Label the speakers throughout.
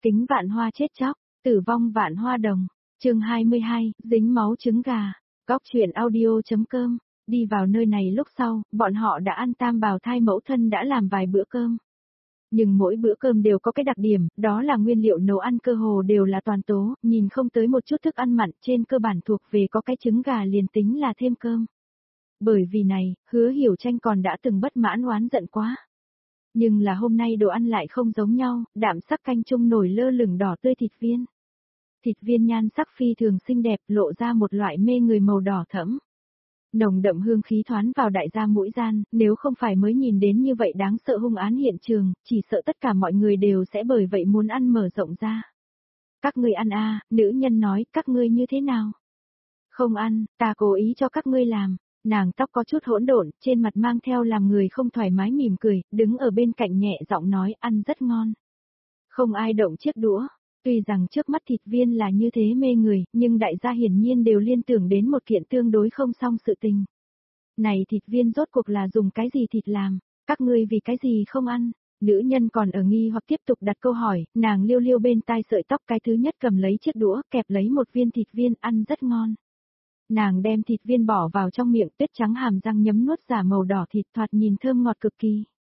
Speaker 1: Kính vạn hoa chết chóc, tử vong vạn hoa đồng. Chương 22, dính máu trứng gà. Góc truyện audio.com. Đi vào nơi này lúc sau, bọn họ đã ăn tam bào thai mẫu thân đã làm vài bữa cơm. Nhưng mỗi bữa cơm đều có cái đặc điểm, đó là nguyên liệu nấu ăn cơ hồ đều là toàn tố, nhìn không tới một chút thức ăn mặn, trên cơ bản thuộc về có cái trứng gà liền tính là thêm cơm. Bởi vì này, Hứa Hiểu Tranh còn đã từng bất mãn oán giận quá. Nhưng là hôm nay đồ ăn lại không giống nhau, đạm sắc canh chung nổi lơ lửng đỏ tươi thịt viên. Thịt viên nhan sắc phi thường xinh đẹp, lộ ra một loại mê người màu đỏ thẫm. Nồng đậm hương khí thoán vào đại gia mũi gian, nếu không phải mới nhìn đến như vậy đáng sợ hung án hiện trường, chỉ sợ tất cả mọi người đều sẽ bởi vậy muốn ăn mở rộng ra. Các ngươi ăn à, nữ nhân nói, các ngươi như thế nào? Không ăn, ta cố ý cho các ngươi làm. Nàng tóc có chút hỗn độn, trên mặt mang theo làm người không thoải mái mỉm cười, đứng ở bên cạnh nhẹ giọng nói ăn rất ngon. Không ai động chiếc đũa, tuy rằng trước mắt thịt viên là như thế mê người, nhưng đại gia hiển nhiên đều liên tưởng đến một kiện tương đối không xong sự tình. Này thịt viên rốt cuộc là dùng cái gì thịt làm, các ngươi vì cái gì không ăn? Nữ nhân còn ở nghi hoặc tiếp tục đặt câu hỏi, nàng liêu liêu bên tai sợi tóc cái thứ nhất cầm lấy chiếc đũa, kẹp lấy một viên thịt viên ăn rất ngon. Nàng đem thịt viên bỏ vào trong miệng, tuyết trắng hàm răng nhấm nuốt giả màu đỏ thịt thoạt nhìn thơm ngọt cực kỳ.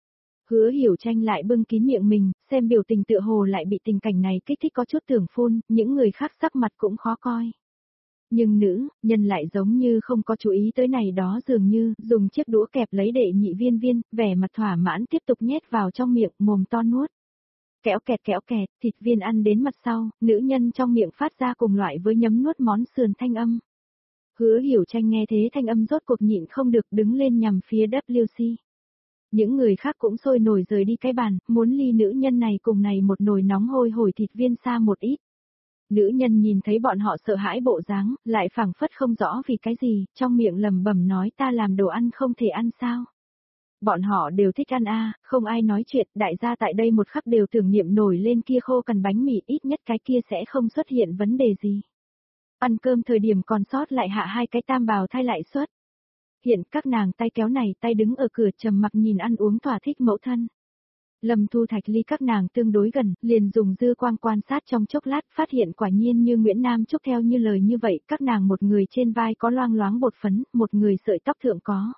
Speaker 1: Hứa Hiểu Tranh lại bưng kín miệng mình, xem biểu tình tựa hồ lại bị tình cảnh này kích thích có chút tưởng phun, những người khác sắc mặt cũng khó coi. Nhưng nữ, nhân lại giống như không có chú ý tới này đó dường như, dùng chiếc đũa kẹp lấy đệ nhị viên viên, vẻ mặt thỏa mãn tiếp tục nhét vào trong miệng, mồm to nuốt. Kéo kẹt, thịt viên ăn đến mặt sau, nữ nhân trong miệng phát ra cùng loại với nhấm nuốt món sườn thanh âm. Hứa Hiểu Tranh nghe thế thanh âm rốt cuộc nhịn không được đứng lên nhằm phía WC. Những người khác cũng sôi nổi rời đi cái bàn, muốn ly nữ nhân này cùng này một nồi nóng hôi hổi thịt viên xa một ít. Nữ nhân nhìn thấy bọn họ sợ hãi bộ dáng, lại phảng phất không rõ vì cái gì, trong miệng lẩm bẩm nói ta làm đồ ăn không thể ăn sao. Bọn họ đều thích ăn a, không ai nói chuyện, đại gia tại đây một khắc đều tưởng niệm nổi lên kia khô cằn bánh mì, ít nhất cái kia sẽ không xuất hiện vấn đề gì. Ăn cơm thời điểm còn sót lại hạ hai cái tam bào thai lại suất. Hiện các nàng tay kéo này tay đứng ở cửa trầm mặc nhìn ăn uống thỏa thích mẫu thân. Lâm Thu Thạch ly các nàng tương đối gần, liền dùng dư quang quan sát trong chốc lát, phát hiện quả nhiên như Nguyễn Nam Trúc theo như lời như vậy, các nàng một người trên vai có loang loáng bột phấn, một người sợi tóc thượng có.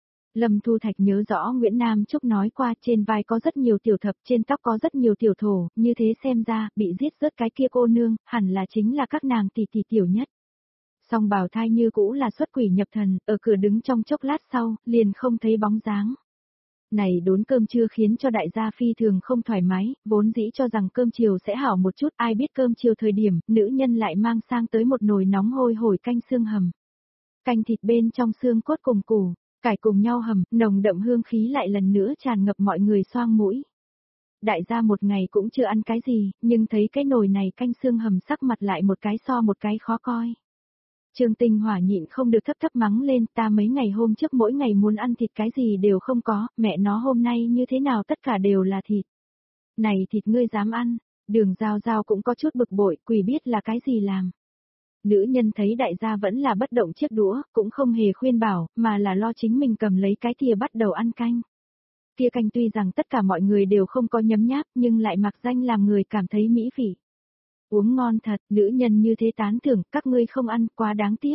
Speaker 1: Lâm Thu Thạch nhớ rõ Nguyễn Nam Trúc nói qua trên vai có rất nhiều tiểu thập, trên tóc có rất nhiều tiểu thổ, như thế xem ra, bị giết rớt cái kia cô nương, hẳn là chính là các nàng tỷ tỷ tiểu nhất. Song bào thai như cũ là xuất quỷ nhập thần, ở cửa đứng trong chốc lát sau, liền không thấy bóng dáng. Này đốn cơm trưa khiến cho đại gia phi thường không thoải mái, vốn dĩ cho rằng cơm chiều sẽ hảo một chút, ai biết cơm chiều thời điểm, nữ nhân lại mang sang tới một nồi nóng hôi hổi canh xương hầm. Canh thịt bên trong xương cốt cùng củ, cải cùng nhau hầm, nồng đậm hương khí lại lần nữa tràn ngập mọi người xoang mũi. Đại gia một ngày cũng chưa ăn cái gì, nhưng thấy cái nồi này canh xương hầm sắc mặt lại một cái so một cái khó coi. Trương Tinh Hỏa nhịn không được thấp thấp mắng lên, ta mấy ngày hôm trước mỗi ngày muốn ăn thịt cái gì đều không có, mẹ nó hôm nay như thế nào tất cả đều là thịt. Này thịt ngươi dám ăn, Đường Giao Giao cũng có chút bực bội, quỷ biết là cái gì làm. Nữ nhân thấy đại gia vẫn là bất động chiếc đũa, cũng không hề khuyên bảo, mà là lo chính mình cầm lấy cái thìa bắt đầu ăn canh. Kia canh tuy rằng tất cả mọi người đều không có nhấm nháp, nhưng lại mặc danh làm người cảm thấy mỹ vị. Uống ngon thật, nữ nhân như thế tán thưởng, các ngươi không ăn, quá đáng tiếc.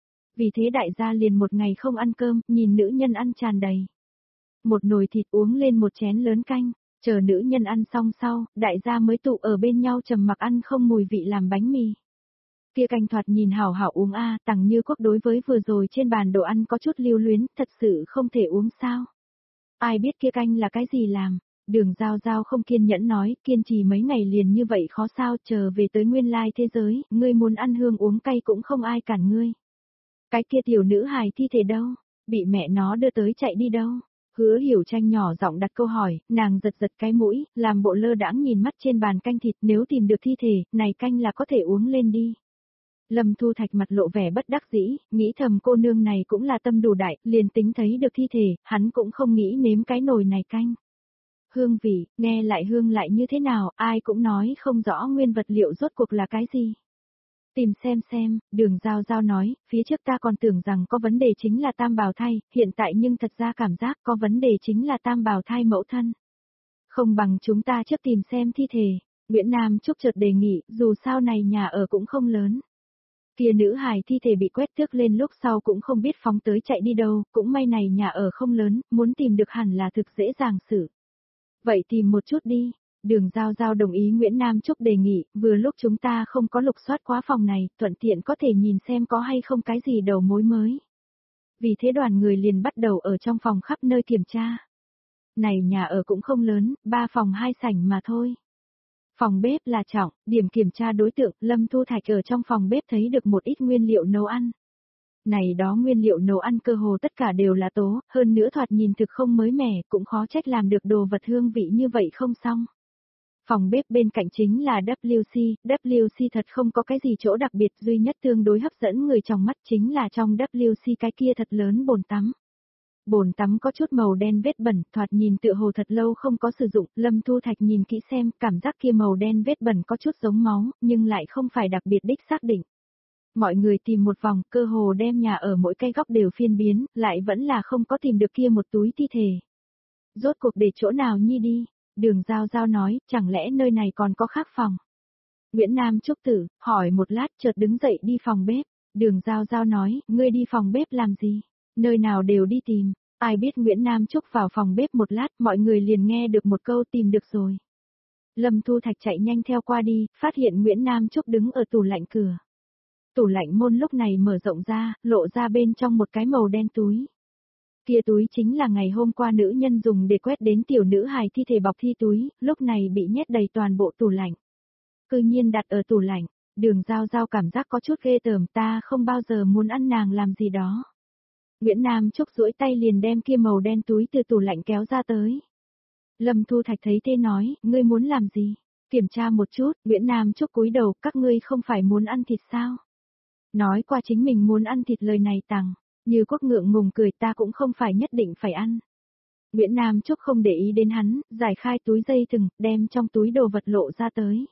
Speaker 1: Vì thế đại gia liền một ngày không ăn cơm, nhìn nữ nhân ăn tràn đầy. Một nồi thịt uống lên một chén lớn canh, chờ nữ nhân ăn xong sau, đại gia mới tụ ở bên nhau trầm mặc ăn không mùi vị làm bánh mì. Kia canh thoạt nhìn hảo hảo uống a, Tằng Như Quốc đối với vừa rồi trên bàn đồ ăn có chút lưu luyến, thật sự không thể uống sao. Ai biết kia canh là cái gì làm. Đường Giao Giao không kiên nhẫn nói, kiên trì mấy ngày liền như vậy khó sao, chờ về tới nguyên lai thế giới, ngươi muốn ăn hương uống cay cũng không ai cản ngươi. Cái kia tiểu nữ hài thi thể đâu, bị mẹ nó đưa tới chạy đi đâu. Hứa Hiểu Tranh nhỏ giọng đặt câu hỏi, nàng giật giật cái mũi, làm bộ lơ đãng nhìn mắt trên bàn canh thịt, nếu tìm được thi thể, này canh là có thể uống lên đi. Lâm Thu Thạch mặt lộ vẻ bất đắc dĩ, nghĩ thầm cô nương này cũng là tâm đủ đại, liền tính thấy được thi thể, hắn cũng không nghĩ nếm cái nồi này canh. Hương vị, nghe lại hương lại như thế nào, ai cũng nói không rõ nguyên vật liệu rốt cuộc là cái gì. Tìm xem, Đường Giao Giao nói, phía trước ta còn tưởng rằng có vấn đề chính là tam bào thai, hiện tại nhưng thật ra cảm giác có vấn đề chính là tam bào thai mẫu thân. Không bằng chúng ta trước tìm xem thi thể, Nguyễn Nam Trúc chợt đề nghị, dù sao này nhà ở cũng không lớn. Kia nữ hài thi thể bị quét tước lên lúc sau cũng không biết phóng tới chạy đi đâu, cũng may này nhà ở không lớn, muốn tìm được hẳn là thực dễ dàng xử. Vậy tìm một chút đi. Đường Giao Giao đồng ý Nguyễn Nam Trúc đề nghị, vừa lúc chúng ta không có lục soát quá phòng này, thuận tiện có thể nhìn xem có hay không cái gì đầu mối mới. Vì thế đoàn người liền bắt đầu ở trong phòng khắp nơi kiểm tra. Này nhà ở cũng không lớn, 3 phòng 2 sảnh mà thôi. Phòng bếp là trọng, điểm kiểm tra đối tượng, Lâm Thu Thạch ở trong phòng bếp thấy được một ít nguyên liệu nấu ăn. Này đó nguyên liệu nấu ăn cơ hồ tất cả đều là tố, hơn nữa thoạt nhìn thực không mới mẻ, cũng khó trách làm được đồ vật hương vị như vậy không xong. Phòng bếp bên cạnh chính là WC thật không có cái gì chỗ đặc biệt, duy nhất tương đối hấp dẫn người trong mắt chính là trong WC cái kia thật lớn bồn tắm. Bồn tắm có chút màu đen vết bẩn, thoạt nhìn tựa hồ thật lâu không có sử dụng, Lâm Thu Thạch nhìn kỹ xem, cảm giác kia màu đen vết bẩn có chút giống máu, nhưng lại không phải đặc biệt đích xác định. Mọi người tìm một vòng, cơ hồ đem nhà ở mỗi cái góc đều phiên biến, lại vẫn là không có tìm được kia một túi thi thể. Rốt cuộc để chỗ nào nhi đi? Đường Giao Giao nói, chẳng lẽ nơi này còn có khác phòng? Nguyễn Nam Trúc Tử, hỏi một lát chợt đứng dậy đi phòng bếp. Đường Giao Giao nói, ngươi đi phòng bếp làm gì? Nơi nào đều đi tìm. Ai biết Nguyễn Nam Trúc vào phòng bếp một lát, mọi người liền nghe được một câu tìm được rồi. Lâm Thu Thạch chạy nhanh theo qua đi, phát hiện Nguyễn Nam Trúc đứng ở tủ lạnh cửa. Tủ lạnh môn lúc này mở rộng ra, lộ ra bên trong một cái màu đen túi. Kia túi chính là ngày hôm qua nữ nhân dùng để quét đến tiểu nữ hài thi thể bọc thi túi, lúc này bị nhét đầy toàn bộ tủ lạnh. Cư nhiên đặt ở tủ lạnh, Đường Giao Giao cảm giác có chút ghê tởm, ta không bao giờ muốn ăn nàng làm gì đó. Nguyễn Nam Trúc duỗi tay liền đem kia màu đen túi từ tủ lạnh kéo ra tới. Lâm Thu Thạch thấy thế nói, ngươi muốn làm gì? Kiểm tra một chút, Nguyễn Nam Trúc cúi đầu, các ngươi không phải muốn ăn thịt sao? Nói qua chính mình muốn ăn thịt lời này tằng, như Quốc ngượng ngùng cười, ta cũng không phải nhất định phải ăn. Nguyễn Nam Trúc không để ý đến hắn, giải khai túi dây thừng, đem trong túi đồ vật lộ ra tới.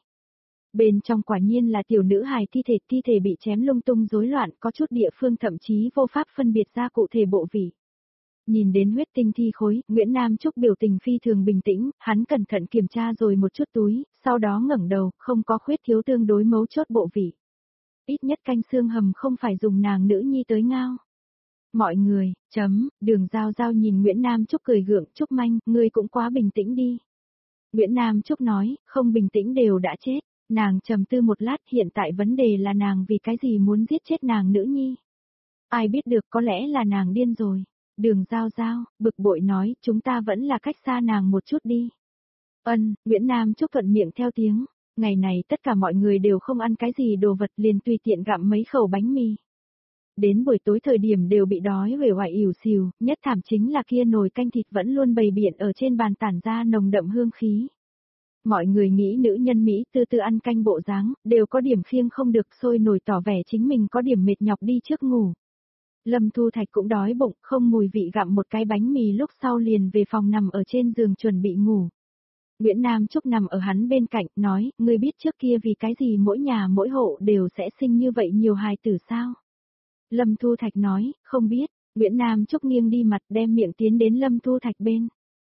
Speaker 1: Bên trong quả nhiên là tiểu nữ hài thi thể bị chém lung tung rối loạn, có chút địa phương thậm chí vô pháp phân biệt ra cụ thể bộ vị. Nhìn đến huyết tinh thi khối, Nguyễn Nam Trúc biểu tình phi thường bình tĩnh, hắn cẩn thận kiểm tra rồi một chút túi, sau đó ngẩng đầu, không có khuyết thiếu tương đối mấu chốt bộ vị. Ít nhất canh xương hầm không phải dùng nàng nữ nhi tới ngao. Mọi người, Đường Giao Giao nhìn Nguyễn Nam Trúc cười gượng, Trúc Manh, ngươi cũng quá bình tĩnh đi. Nguyễn Nam Trúc nói, không bình tĩnh đều đã chết. Nàng trầm tư một lát, hiện tại vấn đề là nàng vì cái gì muốn giết chết nàng nữ nhi. Ai biết được, có lẽ là nàng điên rồi. Đường Giao Giao, bực bội nói, chúng ta vẫn là cách xa nàng một chút đi. Nguyễn Nam Trúc thuận miệng theo tiếng. Ngày này tất cả mọi người đều không ăn cái gì đồ vật, liền tùy tiện gặm mấy khẩu bánh mì. Đến buổi tối thời điểm đều bị đói uể oải ỉu xìu, nhất thảm chính là kia nồi canh thịt vẫn luôn bày biện ở trên bàn tản ra nồng đậm hương khí. Mọi người nghĩ nữ nhân Mỹ từ từ ăn canh bộ dáng, đều có điểm khiêng không được, sôi nổi tỏ vẻ chính mình có điểm mệt nhọc đi trước ngủ. Lâm Thu Thạch cũng đói bụng, không mùi vị gặm một cái bánh mì lúc sau liền về phòng nằm ở trên giường chuẩn bị ngủ. Nguyễn Nam Trúc nằm ở hắn bên cạnh, nói, ngươi biết trước kia vì cái gì mỗi nhà mỗi hộ đều sẽ sinh như vậy nhiều hài tử sao? Lâm Thu Thạch nói, không biết. Nguyễn Nam Trúc nghiêng đi mặt đem miệng tiến đến Lâm Thu Thạch bên.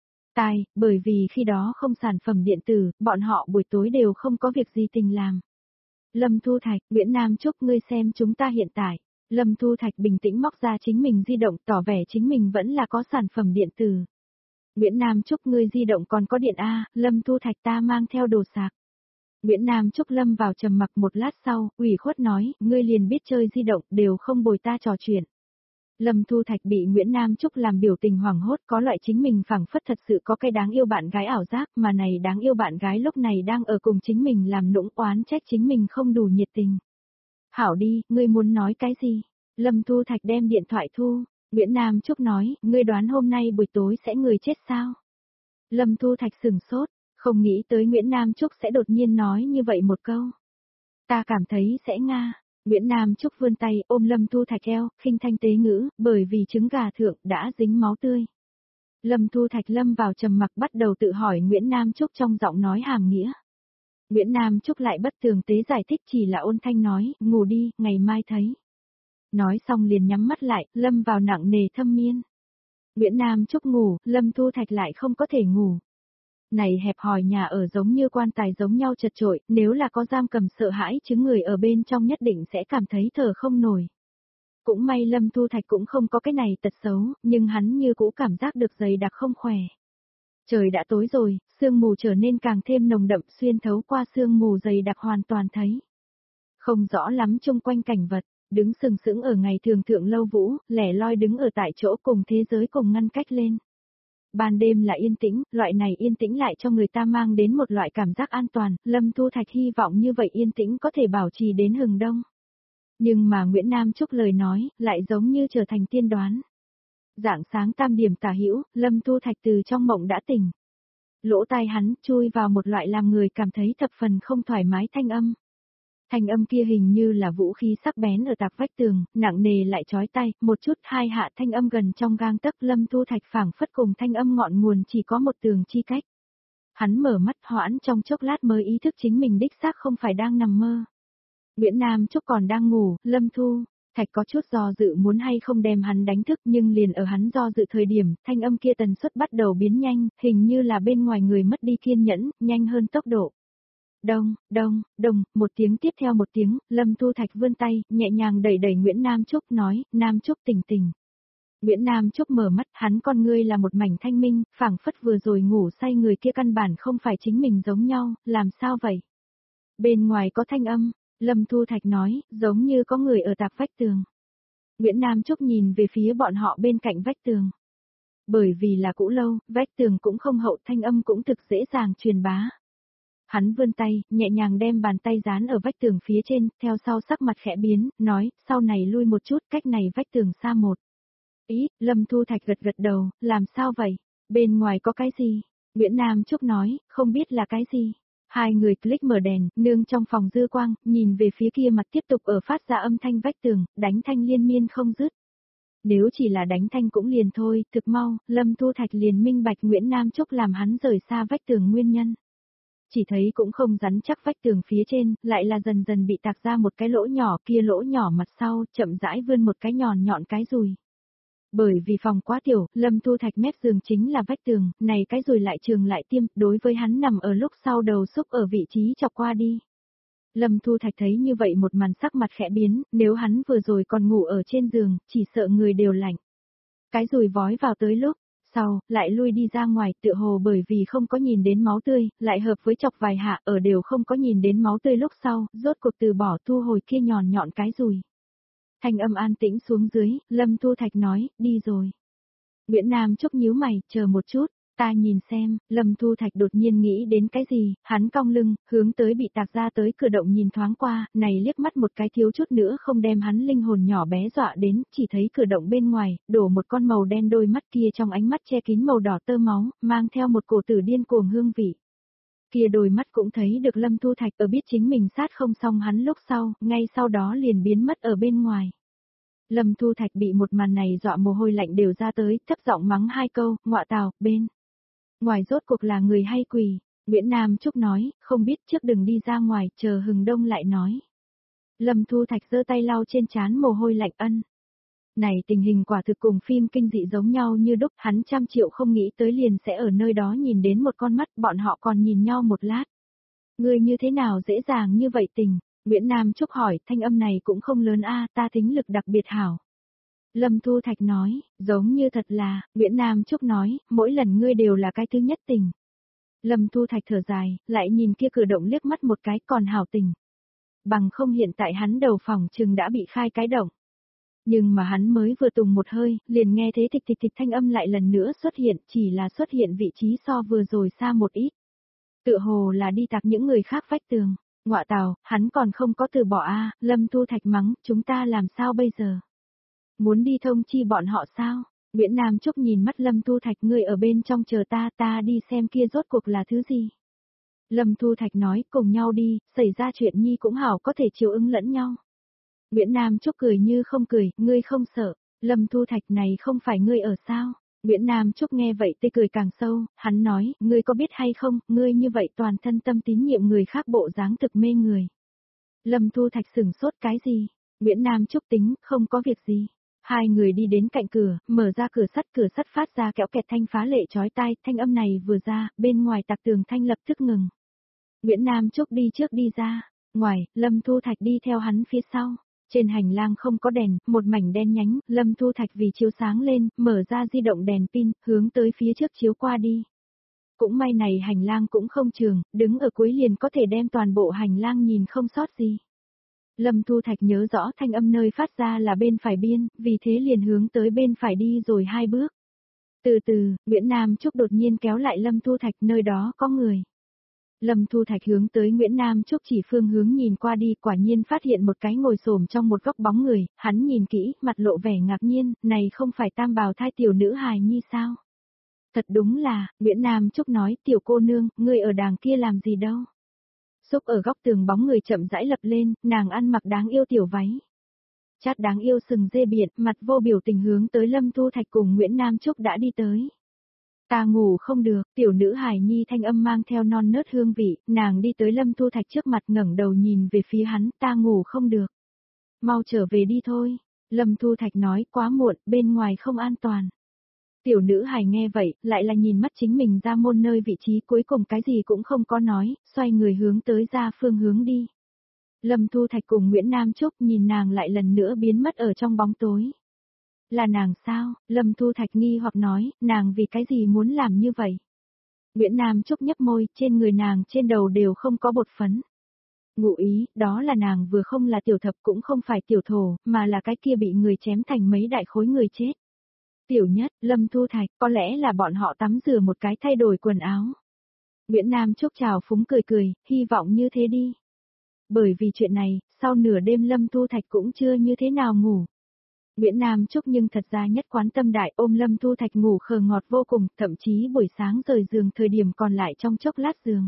Speaker 1: Bởi vì khi đó không sản phẩm điện tử, bọn họ buổi tối đều không có việc gì tình làm. Lâm Thu Thạch, Nguyễn Nam Trúc, ngươi xem chúng ta hiện tại. Lâm Thu Thạch bình tĩnh móc ra chính mình di động, tỏ vẻ chính mình vẫn là có sản phẩm điện tử. Nguyễn Nam Trúc, ngươi di động còn có điện A, Lâm Thu Thạch, ta mang theo đồ sạc. Nguyễn Nam Trúc lâm vào trầm mặc một lát sau, ủy khuất nói, ngươi liền biết chơi di động, đều không bồi ta trò chuyện. Lâm Thu Thạch bị Nguyễn Nam Trúc làm biểu tình hoảng hốt, có loại chính mình phảng phất thật sự có cái đáng yêu bạn gái ảo giác, mà này đáng yêu bạn gái lúc này đang ở cùng chính mình làm nũng oán trách chính mình không đủ nhiệt tình. Hảo đi, ngươi muốn nói cái gì? Lâm Thu Thạch đem điện thoại thu. Nguyễn Nam Trúc nói, ngươi đoán hôm nay buổi tối sẽ người chết sao? Lâm Thu Thạch sửng sốt, không nghĩ tới Nguyễn Nam Trúc sẽ đột nhiên nói như vậy một câu. Ta cảm thấy sẽ nga. Nguyễn Nam Trúc vươn tay ôm Lâm Thu Thạch eo, khinh thanh tế ngữ, bởi vì trứng gà thượng đã dính máu tươi. Lâm Thu Thạch lâm vào trầm mặc bắt đầu tự hỏi Nguyễn Nam Trúc trong giọng nói hàm nghĩa. Nguyễn Nam Trúc lại bất tường tế giải thích, chỉ là ôn thanh nói, ngủ đi, ngày mai thấy. Nói xong liền nhắm mắt lại, lâm vào nặng nề thâm miên. Nguyễn Nam Trúc ngủ, Lâm Thu Thạch lại không có thể ngủ. Này hẹp hòi nhà ở giống như quan tài giống nhau chật chội, nếu là có giam cầm sợ hãi chứ người ở bên trong nhất định sẽ cảm thấy thở không nổi. Cũng may Lâm Thu Thạch cũng không có cái này tật xấu, nhưng hắn như cũ cảm giác được dày đặc không khỏe. Trời đã tối rồi, sương mù trở nên càng thêm nồng đậm, xuyên thấu qua sương mù dày đặc hoàn toàn thấy không rõ lắm chung quanh cảnh vật, đứng sừng sững ở ngày thường thượng lâu vũ, lẻ loi đứng ở tại chỗ cùng thế giới cùng ngăn cách lên. Ban đêm là yên tĩnh, loại này yên tĩnh lại cho người ta mang đến một loại cảm giác an toàn, Lâm Thu Thạch hy vọng như vậy yên tĩnh có thể bảo trì đến hừng đông. Nhưng mà Nguyễn Nam Trúc lời nói, lại giống như trở thành tiên đoán. Rạng sáng tam điểm tả hữu, Lâm Thu Thạch từ trong mộng đã tỉnh. Lỗ tai hắn chui vào một loại làm người cảm thấy thập phần không thoải mái thanh âm. Thanh âm kia hình như là vũ khí sắc bén ở tạc vách tường, nặng nề lại chói tai, một chút hai hạ thanh âm gần trong gang tấc. Lâm Thu Thạch phảng phất cùng thanh âm ngọn nguồn chỉ có một tường chi cách. Hắn mở mắt hoãn trong chốc lát mới ý thức chính mình đích xác không phải đang nằm mơ. Nguyễn Nam Trúc còn đang ngủ, Lâm Thu Thạch có chút do dự muốn hay không đem hắn đánh thức, nhưng liền ở hắn do dự thời điểm, thanh âm kia tần suất bắt đầu biến nhanh, hình như là bên ngoài người mất đi kiên nhẫn, nhanh hơn tốc độ. Đông, đông, đông, một tiếng tiếp theo một tiếng, Lâm Thu Thạch vươn tay, nhẹ nhàng đẩy đẩy Nguyễn Nam Trúc nói, Nam Trúc tỉnh tỉnh. Nguyễn Nam Trúc mở mắt, hắn con ngươi là một mảnh thanh minh, phảng phất vừa rồi ngủ say người kia căn bản không phải chính mình giống nhau, làm sao vậy? Bên ngoài có thanh âm, Lâm Thu Thạch nói, giống như có người ở tạp vách tường. Nguyễn Nam Trúc nhìn về phía bọn họ bên cạnh vách tường. Bởi vì là cũ lâu, vách tường cũng không hậu, thanh âm cũng thực dễ dàng truyền bá. Hắn vươn tay, nhẹ nhàng đem bàn tay dán ở vách tường phía trên, theo sau sắc mặt khẽ biến, nói, sau này lui một chút, cách này vách tường xa một. Ý, Lâm Thu Thạch gật gật đầu, làm sao vậy? Bên ngoài có cái gì? Nguyễn Nam Trúc nói, không biết là cái gì. Hai người click mở đèn, nương trong phòng dư quang, nhìn về phía kia mặt tiếp tục ở phát ra âm thanh vách tường, đánh thanh liên miên không dứt. Nếu chỉ là đánh thanh cũng liền thôi, thực mau, Lâm Thu Thạch liền minh bạch Nguyễn Nam Trúc làm hắn rời xa vách tường nguyên nhân. Chỉ thấy cũng không rắn chắc vách tường phía trên, lại là dần dần bị tạc ra một cái lỗ nhỏ, kia lỗ nhỏ mặt sau, chậm rãi vươn một cái nhọn nhọn cái dùi. Bởi vì phòng quá tiểu, Lâm Thu Thạch mép giường chính là vách tường, này cái dùi lại trường lại tiêm, đối với hắn nằm ở lúc sau đầu xúc ở vị trí chọc qua đi. Lâm Thu Thạch thấy như vậy một màn sắc mặt khẽ biến, nếu hắn vừa rồi còn ngủ ở trên giường, chỉ sợ người đều lạnh. Cái dùi vói vào tới lúc sau, lại lui đi ra ngoài, tựa hồ bởi vì không có nhìn đến máu tươi, lại hợp với chọc vài hạ ở đều không có nhìn đến máu tươi lúc sau, rốt cuộc từ bỏ thu hồi kia nhọn nhọn cái dùi. Thanh âm an tĩnh xuống dưới, Lâm Thu Thạch nói, đi rồi. Nguyễn Nam Trúc nhíu mày, chờ một chút, ta nhìn xem, Lâm Thu Thạch đột nhiên nghĩ đến cái gì, hắn cong lưng, hướng tới bị tạc ra tới cửa động nhìn thoáng qua, này liếc mắt một cái thiếu chút nữa không đem hắn linh hồn nhỏ bé dọa đến, chỉ thấy cửa động bên ngoài, đổ một con màu đen đôi mắt kia trong ánh mắt che kín màu đỏ tơ máu, mang theo một cổ tử điên cuồng hương vị. Kia đôi mắt cũng thấy được Lâm Thu Thạch ở biết chính mình sát không xong hắn lúc sau, ngay sau đó liền biến mất ở bên ngoài. Lâm Thu Thạch bị một màn này dọa mồ hôi lạnh đều ra tới, thấp giọng mắng hai câu, ngọa tào, bên. Ngoài rốt cuộc là người hay quỷ, Nguyễn Nam Trúc nói, không biết trước đừng đi ra ngoài, chờ hừng đông lại nói. Lâm Thu Thạch giơ tay lau trên trán mồ hôi lạnh ân. Này tình hình quả thực cùng phim kinh dị giống nhau như đúc, hắn trăm triệu không nghĩ tới liền sẽ ở nơi đó nhìn đến một con mắt, bọn họ còn nhìn nhau một lát. Ngươi như thế nào dễ dàng như vậy tình? Nguyễn Nam Trúc hỏi, thanh âm này cũng không lớn a, ta thính lực đặc biệt hảo. Lâm Thu Thạch nói, giống như thật là, Nguyễn Nam Trúc nói, mỗi lần ngươi đều là cái thứ nhất tình. Lâm Thu Thạch thở dài, lại nhìn kia cử động liếc mắt một cái còn hảo tình. Bằng không hiện tại hắn đầu phòng chừng đã bị khai cái động. Nhưng mà hắn mới vừa tùng một hơi, liền nghe thấy thịch thịch thịch thanh âm lại lần nữa xuất hiện, chỉ là xuất hiện vị trí so vừa rồi xa một ít. Tựa hồ là đi tạc những người khác vách tường. Ngọa tào, hắn còn không có từ bỏ a, Lâm Thu Thạch mắng, chúng ta làm sao bây giờ? Muốn đi thông chi bọn họ sao? Nguyễn Nam Trúc nhìn mắt Lâm Thu Thạch, ngươi ở bên trong chờ ta đi xem kia rốt cuộc là thứ gì. Lâm Thu Thạch nói, cùng nhau đi, xảy ra chuyện nhi cũng hảo có thể chiều ứng lẫn nhau. Nguyễn Nam Trúc cười như không cười, ngươi không sợ, Lâm Thu Thạch này không phải ngươi ở sao? Nguyễn Nam Trúc nghe vậy tê cười càng sâu, hắn nói, ngươi có biết hay không, ngươi như vậy toàn thân tâm tín nhiệm người khác bộ dáng thực mê người. Lâm Thu Thạch sửng sốt cái gì? Nguyễn Nam Trúc tính, không có việc gì. Hai người đi đến cạnh cửa, mở ra cửa sắt phát ra kéo kẹt thanh phá lệ chói tai, thanh âm này vừa ra, bên ngoài tạc tường thanh lập tức ngừng. Nguyễn Nam Trúc đi trước đi ra, ngoài, Lâm Thu Thạch đi theo hắn phía sau. Trên hành lang không có đèn, một mảnh đen nhánh, Lâm Thu Thạch vì chiếu sáng lên, mở ra di động đèn pin, hướng tới phía trước chiếu qua đi. Cũng may này hành lang cũng không trường, đứng ở cuối liền có thể đem toàn bộ hành lang nhìn không sót gì. Lâm Thu Thạch nhớ rõ thanh âm nơi phát ra là bên phải biên, vì thế liền hướng tới bên phải đi rồi 2 bước. Từ từ, Nguyễn Nam Trúc đột nhiên kéo lại Lâm Thu Thạch, nơi đó có người. Lâm Thu Thạch hướng tới Nguyễn Nam Trúc chỉ phương hướng nhìn qua đi, quả nhiên phát hiện một cái ngồi xổm trong một góc bóng người, hắn nhìn kỹ, mặt lộ vẻ ngạc nhiên, này không phải tam bào thai tiểu nữ hài nhi sao? Thật đúng là, Nguyễn Nam Trúc nói, tiểu cô nương, ngươi ở đàng kia làm gì đâu? Xúc ở góc tường bóng người chậm rãi lập lên, nàng ăn mặc đáng yêu tiểu váy. Chát đáng yêu sừng dê biển, mặt vô biểu tình hướng tới Lâm Thu Thạch cùng Nguyễn Nam Trúc đã đi tới. Ta ngủ không được, tiểu nữ hài nhi thanh âm mang theo non nớt hương vị, nàng đi tới Lâm Thu Thạch trước mặt ngẩng đầu nhìn về phía hắn, ta ngủ không được. Mau trở về đi thôi. Lâm Thu Thạch nói quá muộn, bên ngoài không an toàn. Tiểu nữ hài nghe vậy, lại là nhìn mắt chính mình ra môn nơi vị trí cuối cùng cái gì cũng không có nói, xoay người hướng tới ra phương hướng đi. Lâm Thu Thạch cùng Nguyễn Nam Trúc nhìn nàng lại lần nữa biến mất ở trong bóng tối. Là nàng sao? Lâm Thu Thạch nghi hoặc nói, nàng vì cái gì muốn làm như vậy? Nguyễn Nam Trúc nhấp môi, trên người nàng trên đầu đều không có bột phấn. Ngụ ý, đó là nàng vừa không là tiểu thập cũng không phải tiểu thổ, mà là cái kia bị người chém thành mấy đại khối người chết. Tiểu nhất, Lâm Thu Thạch, có lẽ là bọn họ tắm rửa một cái thay đổi quần áo. Nguyễn Nam Trúc chào phúng cười cười, hy vọng như thế đi. Bởi vì chuyện này, sau nửa đêm Lâm Thu Thạch cũng chưa như thế nào ngủ. Nguyễn Nam Trúc nhưng thật ra nhất quán tâm đại ôm Lâm Thu Thạch ngủ khờ ngọt vô cùng, thậm chí buổi sáng rời giường thời điểm còn lại trong chốc lát giường.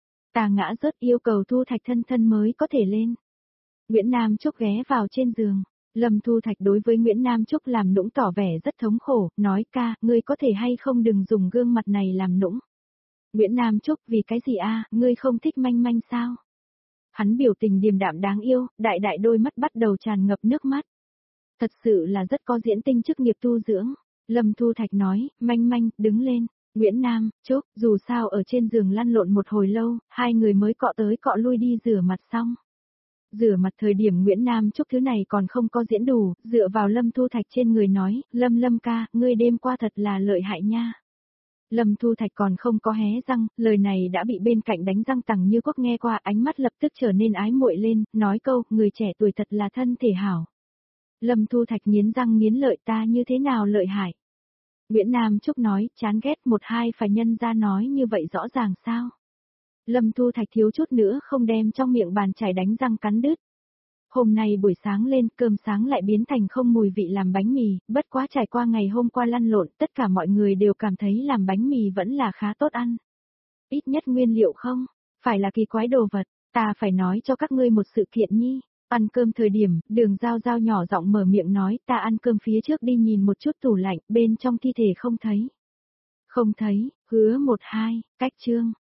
Speaker 1: Ta ngã rớt yêu cầu Thu Thạch thân thân mới có thể lên. Nguyễn Nam Trúc ghé vào trên giường. Lâm Thu Thạch đối với Nguyễn Nam Trúc làm nũng tỏ vẻ rất thống khổ, nói ca, ngươi có thể hay không đừng dùng gương mặt này làm nũng. Nguyễn Nam Trúc vì cái gì a, ngươi không thích manh manh sao? Hắn biểu tình điềm đạm đáng yêu, đại đại đôi mắt bắt đầu tràn ngập nước mắt. Thật sự là rất có diễn tinh chức nghiệp tu dưỡng. Lâm Thu Thạch nói, manh manh, đứng lên. Nguyễn Nam Trúc, dù sao ở trên giường lăn lộn một hồi lâu, hai người mới cọ tới cọ lui đi rửa mặt xong. Rửa mặt thời điểm Nguyễn Nam Trúc thứ này còn không có diễn đủ, dựa vào Lâm Thu Thạch trên người nói, Lâm ca, ngươi đêm qua thật là lợi hại nha. Lâm Thu Thạch còn không có hé răng, lời này đã bị bên cạnh đánh răng Tằng Như Quốc nghe qua, ánh mắt lập tức trở nên ái muội lên, nói câu, người trẻ tuổi thật là thân thể hảo. Lâm Thu Thạch nghiến răng nghiến lợi, ta như thế nào lợi hại. Nguyễn Nam Trúc nói, chán ghét một hai phải nhân ra nói như vậy rõ ràng sao. Lâm Thu Thạch thiếu chút nữa không đem trong miệng bàn chải đánh răng cắn đứt. Hôm nay buổi sáng lên, cơm sáng lại biến thành không mùi vị làm bánh mì, bất quá trải qua ngày hôm qua lăn lộn, tất cả mọi người đều cảm thấy làm bánh mì vẫn là khá tốt ăn. Ít nhất nguyên liệu không, phải là kỳ quái đồ vật, ta phải nói cho các ngươi một sự kiện nhi. Ăn cơm thời điểm, Đường Giao Giao nhỏ giọng mở miệng nói, ta ăn cơm phía trước đi nhìn một chút tủ lạnh, bên trong thi thể không thấy. Không thấy, hứa 1-2, cách chương.